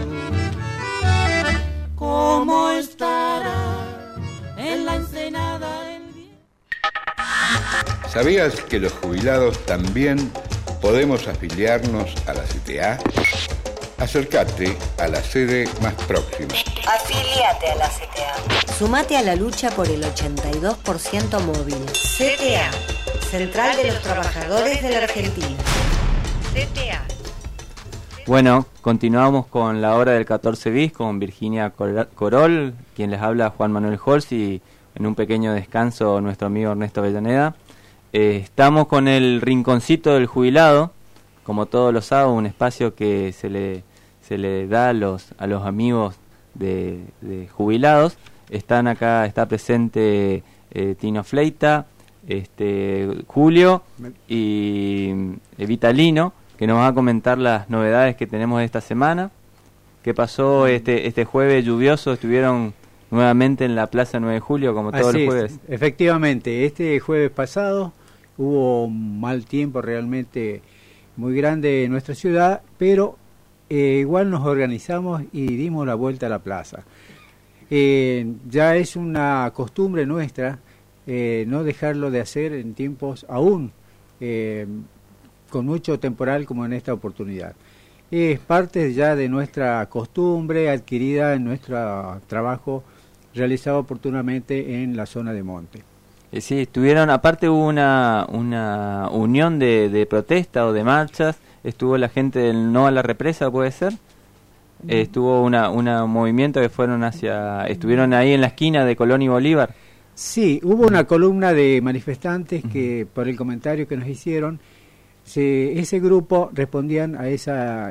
Speaker 13: ¿Cómo estará en la ensenada el bien?
Speaker 14: ¿Sabías que los jubilados también podemos afiliarnos a la CTA? Acércate a la sede más próxima.
Speaker 3: Afíliate a la CTA.
Speaker 10: Sumate a la lucha por el 82% móvil. CTA, Central de los Trabajadores de la Argentina.
Speaker 3: CTA.
Speaker 8: Bueno, continuamos con la hora del 14 bis con Virginia Corol, quien les habla Juan Manuel Holz, y en un pequeño descanso nuestro amigo Ernesto Avellaneda. Estamos con el rinconcito del jubilado, como todos los sábados, un espacio que se le da a los amigos de jubilados. Están acá, está presente Tino Fleita, Julio y Vitalino, que nos va a comentar las novedades que tenemos esta semana. ¿Qué pasó este jueves lluvioso? Estuvieron nuevamente en la Plaza 9 de Julio, como todos los jueves.
Speaker 15: Efectivamente, este jueves pasado hubo un mal tiempo realmente muy grande en nuestra ciudad, pero igual nos organizamos y dimos la vuelta a la plaza. Ya es una costumbre nuestra no dejarlo de hacer en tiempos aún con mucho temporal como en esta oportunidad. Es parte ya de nuestra costumbre adquirida en nuestro trabajo realizado oportunamente en la zona de monte.
Speaker 8: Sí, estuvieron, aparte hubo una unión de protesta o de marchas, estuvo la gente del No a la Represa, ¿puede ser? Estuvo un movimiento que estuvieron ahí en la esquina de Colón y Bolívar.
Speaker 15: Sí, hubo una columna de manifestantes que, por el comentario que nos hicieron, ese grupo respondían a esa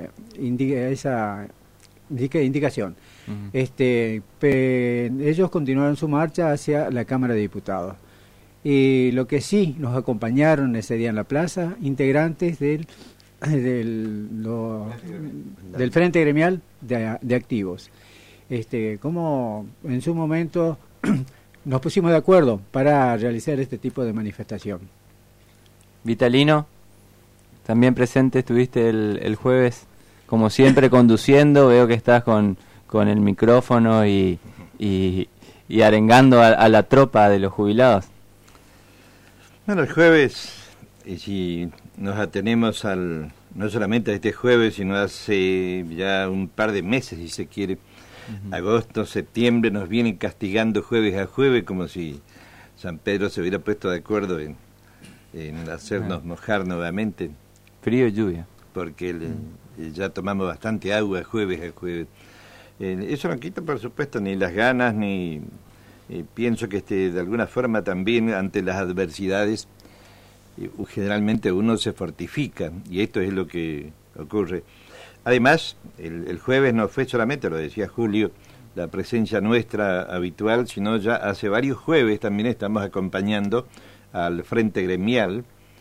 Speaker 15: indicación. Ellos continuaron su marcha hacia la Cámara de Diputados. Y lo que sí nos acompañaron ese día en la plaza, integrantes del Frente Gremial de Activos. Como en su momento nos pusimos de acuerdo para realizar este tipo de manifestación.
Speaker 8: Vitalino, también presente, estuviste el jueves, como siempre, conduciendo. Veo que estás con el micrófono y arengando a la tropa de los jubilados.
Speaker 16: Bueno, el jueves, si nos atenemos no solamente a este jueves, sino hace ya un par de meses, si se quiere, agosto, septiembre, nos vienen castigando jueves a jueves, como si San Pedro se hubiera puesto de acuerdo en hacernos mojar nuevamente.
Speaker 8: Frío y lluvia.
Speaker 16: Porque ya tomamos bastante agua jueves a jueves. Eso no quita, por supuesto, ni las ganas, ni pienso que de alguna forma también ante las adversidades generalmente uno se fortifica, y esto es lo que ocurre. Además, el jueves no fue solamente, lo decía Julio, la presencia nuestra habitual, sino ya hace varios jueves también estamos acompañando al Frente Gremial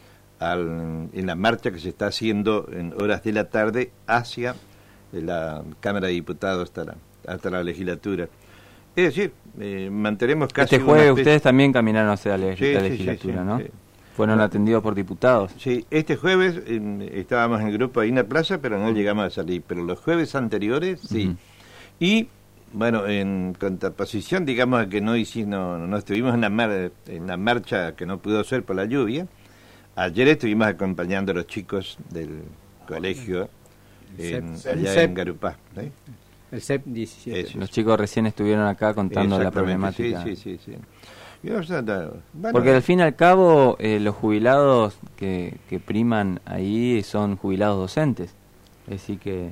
Speaker 16: en la marcha que se está haciendo en horas de la tarde hacia la Cámara de Diputados hasta la legislatura. Es decir, mantenemos casi...
Speaker 8: Este jueves ustedes también caminaron hacia la legislatura, ¿no?
Speaker 16: Sí.
Speaker 8: Fueron atendidos por diputados.
Speaker 16: Sí, este jueves estábamos en el grupo ahí en la plaza, pero no llegamos a salir. Pero los jueves anteriores, sí. Y, bueno, en contraposición, digamos, a que no estuvimos en la marcha que no pudo ser por la lluvia, ayer estuvimos acompañando a los chicos del colegio allá en Garupá. ¿Sí?
Speaker 15: El CEP 17.
Speaker 8: Los chicos recién estuvieron acá contando la problemática.
Speaker 16: Sí.
Speaker 8: Porque al fin y al cabo los jubilados que priman ahí son jubilados docentes. Es decir que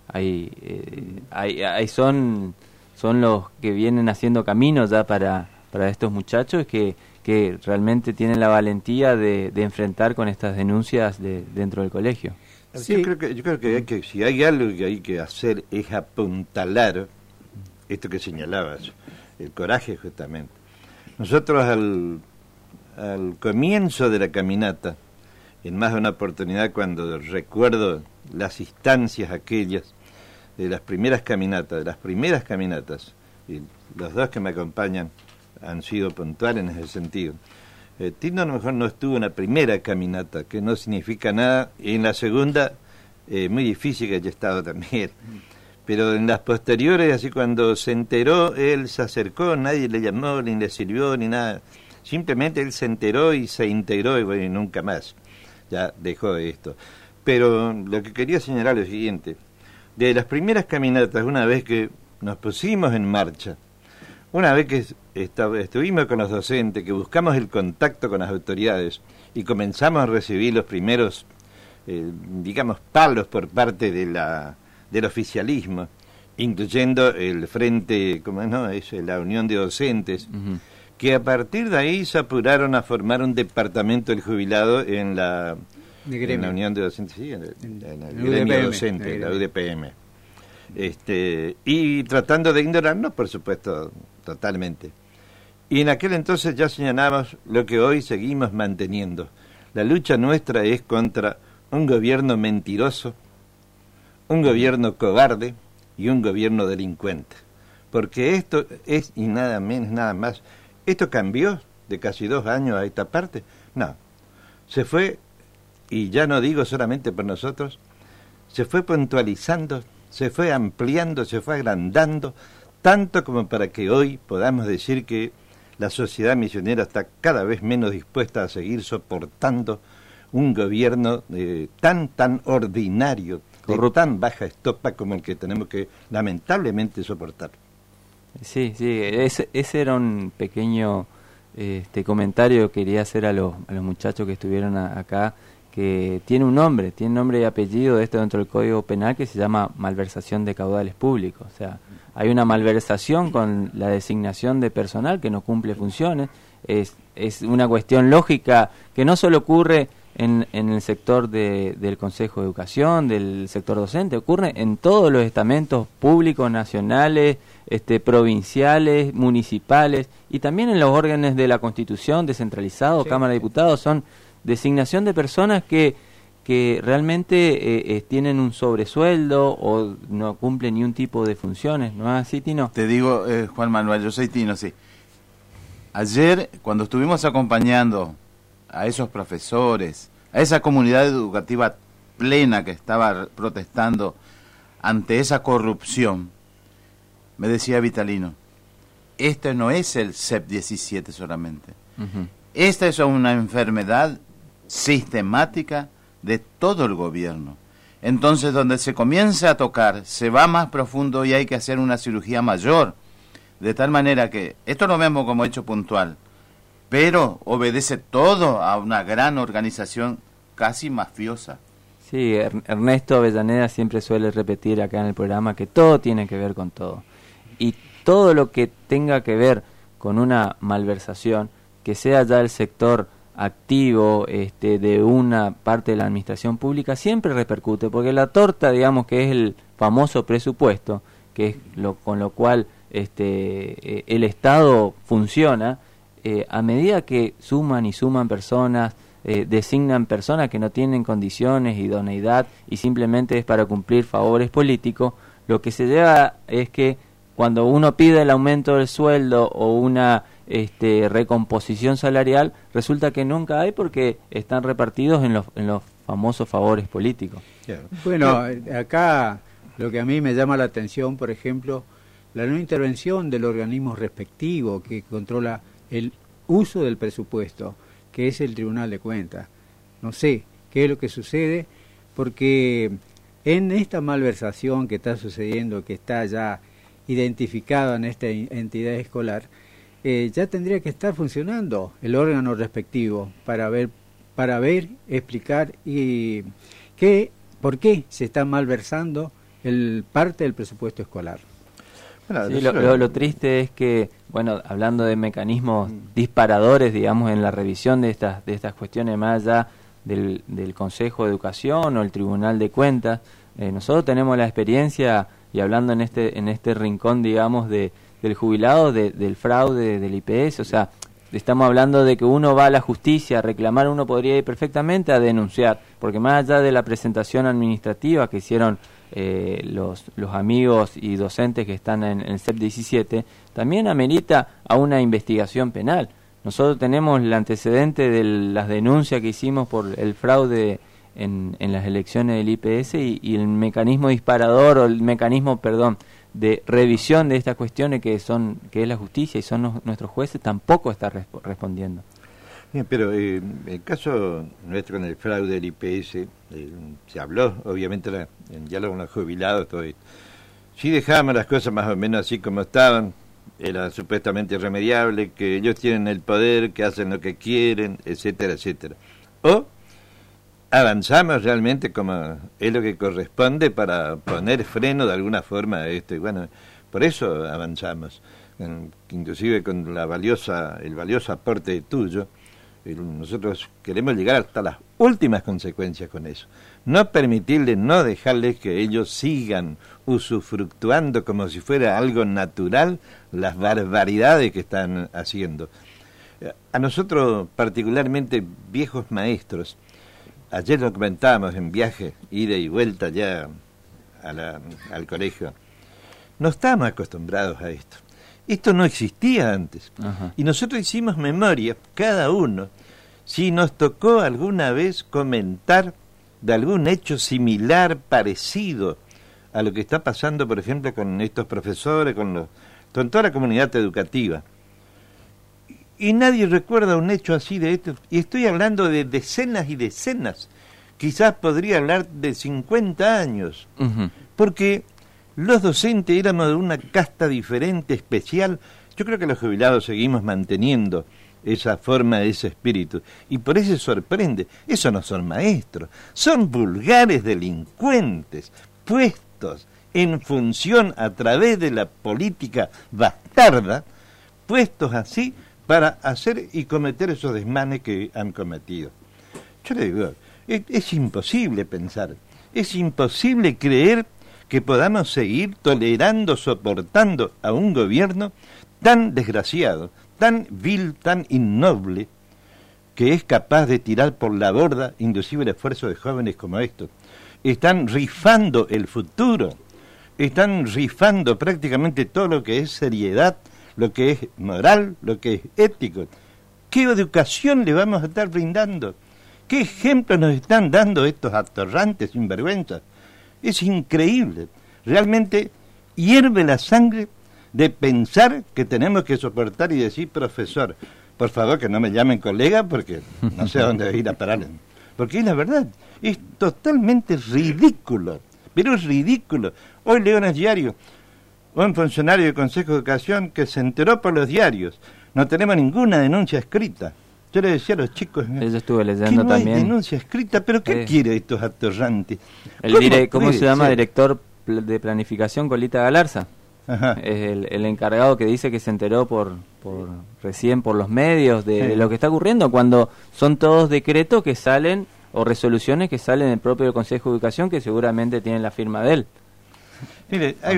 Speaker 8: ahí son los que vienen haciendo camino ya para estos muchachos que realmente tienen la valentía de enfrentar con estas denuncias dentro del colegio.
Speaker 16: Sí. Yo creo que si hay algo que hay que hacer es apuntalar esto que señalabas, el coraje justamente. Nosotros al comienzo de la caminata, en más de una oportunidad cuando recuerdo las instancias aquellas de las primeras caminatas, y los dos que me acompañan han sido puntuales en ese sentido. Tino a lo mejor no estuvo en la primera caminata, que no significa nada, y en la segunda, muy difícil que haya estado también. Pero en las posteriores, así cuando se enteró, él se acercó, nadie le llamó, ni le sirvió, ni nada. Simplemente él se enteró y se integró y bueno, nunca más. Ya dejó esto. Pero lo que quería señalar es lo siguiente. De las primeras caminatas, una vez que nos pusimos en marcha, una vez que estuvimos con los docentes, que buscamos el contacto con las autoridades y comenzamos a recibir los primeros, palos por parte del oficialismo, incluyendo el frente, la Unión de Docentes, que a partir de ahí se apuraron a formar un departamento del jubilado en la Unión de Docentes, sí, en el gremio docente, la UDPM. Y tratando de ignorarnos, por supuesto, totalmente. Y en aquel entonces ya señalamos lo que hoy seguimos manteniendo. La lucha nuestra es contra un gobierno mentiroso, un gobierno cobarde y un gobierno delincuente. Porque esto es, y nada menos, nada más, ¿esto cambió de casi 2 años a esta parte? No. Se fue, y ya no digo solamente por nosotros, se fue puntualizando, se fue ampliando, se fue agrandando, tanto como para que hoy podamos decir que la sociedad misionera está cada vez menos dispuesta a seguir soportando un gobierno tan ordinario, de tan baja estopa como el que tenemos que lamentablemente soportar.
Speaker 8: Sí, ese era un pequeño comentario que quería hacer a los muchachos que estuvieron acá, que tiene nombre y apellido de esto dentro del Código Penal, que se llama malversación de caudales públicos. O sea, hay una malversación con la designación de personal que no cumple funciones. Es una cuestión lógica que no solo ocurre en el sector del Consejo de Educación, del sector docente, ocurre en todos los estamentos públicos, nacionales, provinciales, municipales, y también en los órganos de la Constitución, descentralizados, sí. Cámara de Diputados, son designación de personas que realmente tienen un sobresueldo o no cumplen ni un tipo de funciones, ¿no es así, Tino?
Speaker 17: Te digo, Juan Manuel, yo soy Tino, sí. Ayer, cuando estuvimos acompañando a esos profesores, a esa comunidad educativa plena que estaba protestando ante esa corrupción, me decía Vitalino, este no es el CEP 17 solamente. Esta es una enfermedad sistemática de todo el gobierno. Entonces, donde se comienza a tocar, se va más profundo y hay que hacer una cirugía mayor. De tal manera que esto lo vemos como hecho puntual, pero obedece todo a una gran organización casi mafiosa.
Speaker 8: Sí, Ernesto Avellaneda siempre suele repetir acá en el programa que todo tiene que ver con todo. Y todo lo que tenga que ver con una malversación, que sea ya el sector activo de una parte de la administración pública, siempre repercute, porque la torta, digamos, que es el famoso presupuesto, que es con lo cual el Estado funciona, a medida que suman y suman personas, designan personas que no tienen condiciones, idoneidad, y simplemente es para cumplir favores políticos, lo que se lleva es que cuando uno pide el aumento del sueldo o una recomposición salarial, resulta que nunca hay porque están repartidos en los famosos favores políticos.
Speaker 15: Bueno, acá lo que a mí me llama la atención, por ejemplo, la no intervención del organismo respectivo que controla el uso del presupuesto, que es el Tribunal de Cuentas. No sé qué es lo que sucede, porque en esta malversación que está sucediendo, que está ya identificada en esta entidad escolar, ya tendría que estar funcionando el órgano respectivo para ver, explicar y por qué se está malversando parte del presupuesto escolar.
Speaker 8: Bueno, sí, lo triste es que, bueno, hablando de mecanismos disparadores, digamos, en la revisión de estas cuestiones más allá del Consejo de Educación o el Tribunal de Cuentas, nosotros tenemos la experiencia, y hablando en este rincón, digamos, del jubilado, del fraude del IPS, o sea, estamos hablando de que uno va a la justicia a reclamar, uno podría ir perfectamente a denunciar, porque más allá de la presentación administrativa que hicieron los amigos y docentes que están en el CEP 17, también amerita a una investigación penal. Nosotros tenemos el antecedente de las denuncias que hicimos por el fraude en las elecciones del IPS y el mecanismo disparador o el mecanismo, de revisión de estas cuestiones que es la justicia y son nuestros jueces, tampoco está respondiendo.
Speaker 16: Bien, pero el caso nuestro con el fraude del IPS, se habló, obviamente, en diálogo con los jubilados, todo esto. Si dejábamos las cosas más o menos así como estaban, era supuestamente irremediable, que ellos tienen el poder, que hacen lo que quieren, etcétera, etcétera. O avanzamos realmente como es lo que corresponde para poner freno de alguna forma a esto. Y bueno, por eso avanzamos, inclusive con el valioso aporte tuyo. Nosotros queremos llegar hasta las últimas consecuencias con eso. No permitirles, no dejarles que ellos sigan usufructuando como si fuera algo natural las barbaridades que están haciendo. A nosotros, particularmente viejos maestros, ayer lo comentábamos en viaje, ida y vuelta ya al colegio, no estábamos acostumbrados a esto. Esto no existía antes. Ajá. Y nosotros hicimos memoria, cada uno, si nos tocó alguna vez comentar de algún hecho similar, parecido a lo que está pasando, por ejemplo, con estos profesores, con toda la comunidad educativa. y nadie recuerda un hecho así de esto. Y estoy hablando de decenas y decenas. Quizás podría hablar de 50 años. Porque los docentes éramos de una casta diferente, especial. Yo creo que los jubilados seguimos manteniendo esa forma, ese espíritu. Y por eso sorprende. Eso no son maestros. Son vulgares delincuentes, puestos en función a través de la política bastarda, puestos así para hacer y cometer esos desmanes que han cometido. Yo le digo, es imposible pensar, es imposible creer que podamos seguir tolerando, soportando a un gobierno tan desgraciado, tan vil, tan innoble, que es capaz de tirar por la borda inclusive el esfuerzo de jóvenes como estos. Están rifando el futuro, están rifando prácticamente todo lo que es seriedad, lo que es moral, lo que es ético. ¿Qué educación le vamos a estar brindando? ¿Qué ejemplo nos están dando estos atorrantes sinvergüenzas? Es increíble. Realmente hierve la sangre de pensar que tenemos que soportar y decir, profesor, por favor que no me llamen colega porque no sé a dónde ir a parar. Porque es la verdad, es totalmente ridículo, pero es ridículo. Hoy leo en el diario un funcionario del Consejo de Educación que se enteró por los diarios. No tenemos ninguna denuncia escrita. Yo le decía a los chicos,
Speaker 8: yo estuve leyendo
Speaker 16: que no
Speaker 8: también.
Speaker 16: hay denuncia escrita, pero ¿qué quiere estos atorrantes?
Speaker 8: ¿Cómo se llama? Director de planificación, Colita Galarza. Es el encargado que dice que se enteró recién por los medios de lo que está ocurriendo, cuando son todos decretos que salen o resoluciones que salen del propio Consejo de Educación, que seguramente tienen la firma de él.
Speaker 16: Mire, hay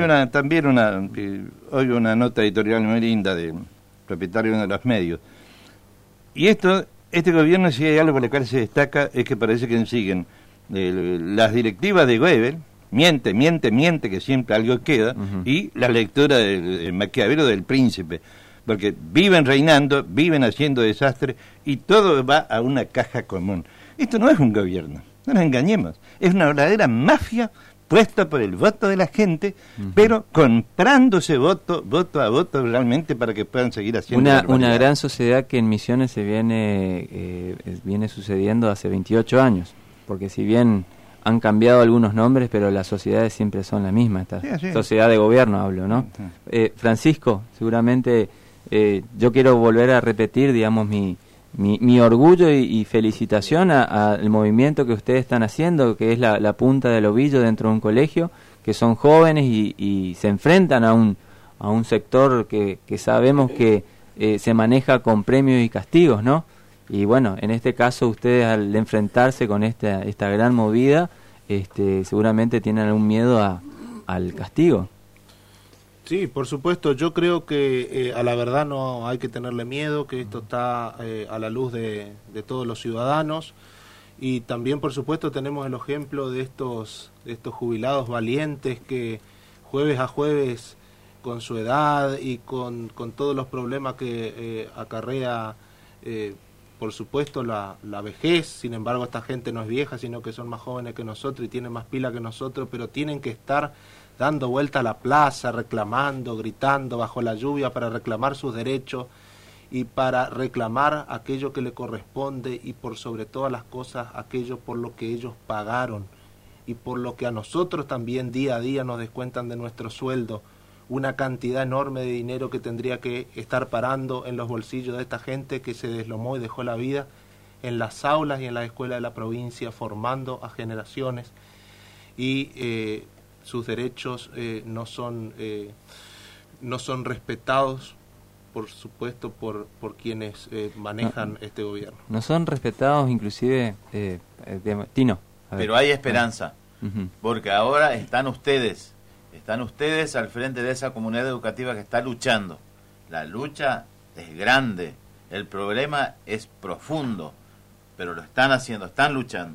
Speaker 16: hoy una nota editorial muy linda del propietario de uno de los medios. Y este gobierno, si hay algo por lo cual se destaca, es que parece que siguen las directivas de Goebbels, miente, que siempre algo queda, y la lectura de Maquiavelo del Príncipe, porque viven reinando, viven haciendo desastres, y todo va a una caja común. Esto no es un gobierno, no nos engañemos, es una verdadera mafia puesta por el voto de la gente, pero comprándose voto a voto realmente para que puedan seguir haciendo
Speaker 8: una gran sociedad que en Misiones se viene sucediendo hace 28 años, porque si bien han cambiado algunos nombres, pero las sociedades siempre son las mismas, sociedad de gobierno hablo, ¿no? Francisco, seguramente yo quiero volver a repetir, digamos, mi orgullo y felicitación al movimiento que ustedes están haciendo, que es la punta del ovillo dentro de un colegio, que son jóvenes y se enfrentan a un sector que sabemos que se maneja con premios y castigos, ¿no? Y bueno, en este caso ustedes al enfrentarse con esta gran movida, seguramente tienen algún miedo al castigo.
Speaker 11: Sí, por supuesto, yo creo que a la verdad no hay que tenerle miedo, que esto está a la luz de todos los ciudadanos, y también por supuesto tenemos el ejemplo de estos jubilados valientes que jueves a jueves, con su edad y con todos los problemas que acarrea por supuesto la vejez, sin embargo esta gente no es vieja, sino que son más jóvenes que nosotros y tienen más pila que nosotros, pero tienen que estar dando vuelta a la plaza, reclamando, gritando bajo la lluvia para reclamar sus derechos y para reclamar aquello que le corresponde, y por sobre todas las cosas aquello por lo que ellos pagaron y por lo que a nosotros también día a día nos descuentan de nuestro sueldo, una cantidad enorme de dinero que tendría que estar parando en los bolsillos de esta gente que se deslomó y dejó la vida en las aulas y en las escuelas de la provincia, formando a generaciones, y sus derechos no son respetados, por supuesto, por quienes manejan este gobierno.
Speaker 8: No son respetados inclusive, Tino.
Speaker 17: Pero hay esperanza, porque ahora están ustedes al frente de esa comunidad educativa que está luchando. La lucha es grande, el problema es profundo, pero lo están haciendo, están luchando.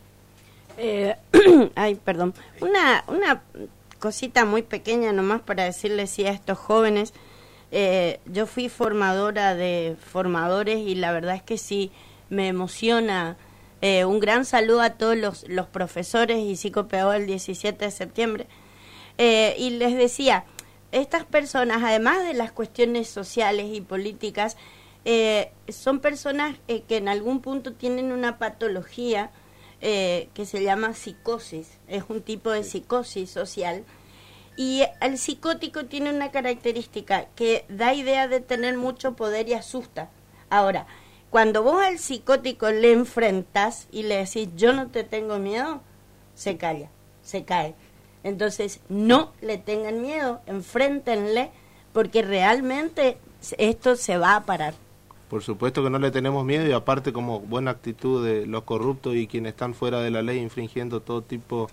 Speaker 7: Ay, perdón. Una cosita muy pequeña nomás para decirles sí a estos jóvenes. Yo fui formadora de formadores y la verdad es que sí me emociona. Un gran saludo a todos los profesores y psicopedagogos el 17 de septiembre. Y les decía, estas personas, además de las cuestiones sociales y políticas, son personas que en algún punto tienen una patología que se llama psicosis, es un tipo de psicosis social, y el psicótico tiene una característica que da idea de tener mucho poder y asusta. Ahora, cuando vos al psicótico le enfrentás y le decís yo no te tengo miedo, se calla, se cae. Entonces no le tengan miedo, enfréntenle, porque realmente esto se va a parar.
Speaker 11: Por supuesto que no le tenemos miedo, y aparte, como buena actitud de los corruptos y quienes están fuera de la ley infringiendo todo tipo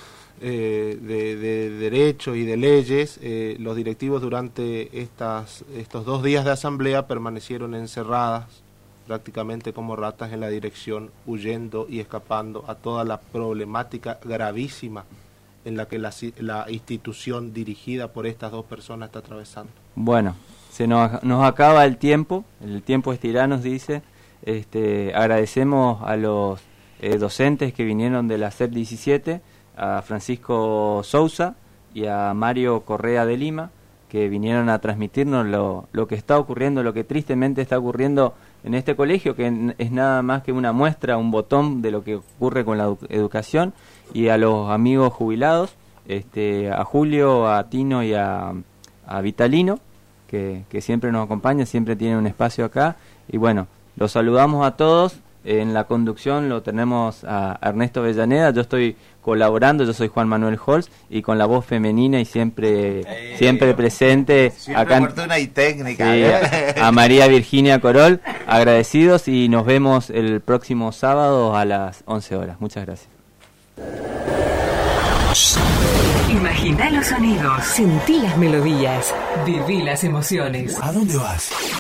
Speaker 11: de derechos y de leyes, los directivos durante estos 2 días de asamblea permanecieron encerradas prácticamente como ratas en la dirección, huyendo y escapando a toda la problemática gravísima en la que la institución dirigida por estas 2 personas está atravesando.
Speaker 8: Bueno, nos acaba el tiempo es tirano, dice. Agradecemos a los docentes que vinieron de la CEP 17, a Francisco Sousa y a Mario Correa de Lima, que vinieron a transmitirnos lo que está ocurriendo, lo que tristemente está ocurriendo en este colegio, que es nada más que una muestra, un botón de lo que ocurre con la educación, y a los amigos jubilados, a Julio, a Tino y a Vitalino, que siempre nos acompaña, siempre tiene un espacio acá, y bueno, los saludamos a todos. En la conducción lo tenemos a Ernesto Avellaneda, yo estoy colaborando, yo soy Juan Manuel Holz, y con la voz femenina y siempre presente,
Speaker 17: siempre
Speaker 8: acá
Speaker 17: oportuna y técnica,
Speaker 8: sí, a María Virginia Corol, agradecidos, y nos vemos el próximo sábado a las 11 horas. Muchas gracias.
Speaker 18: Imagina los sonidos, sentí las melodías, viví las emociones.
Speaker 2: ¿A dónde vas?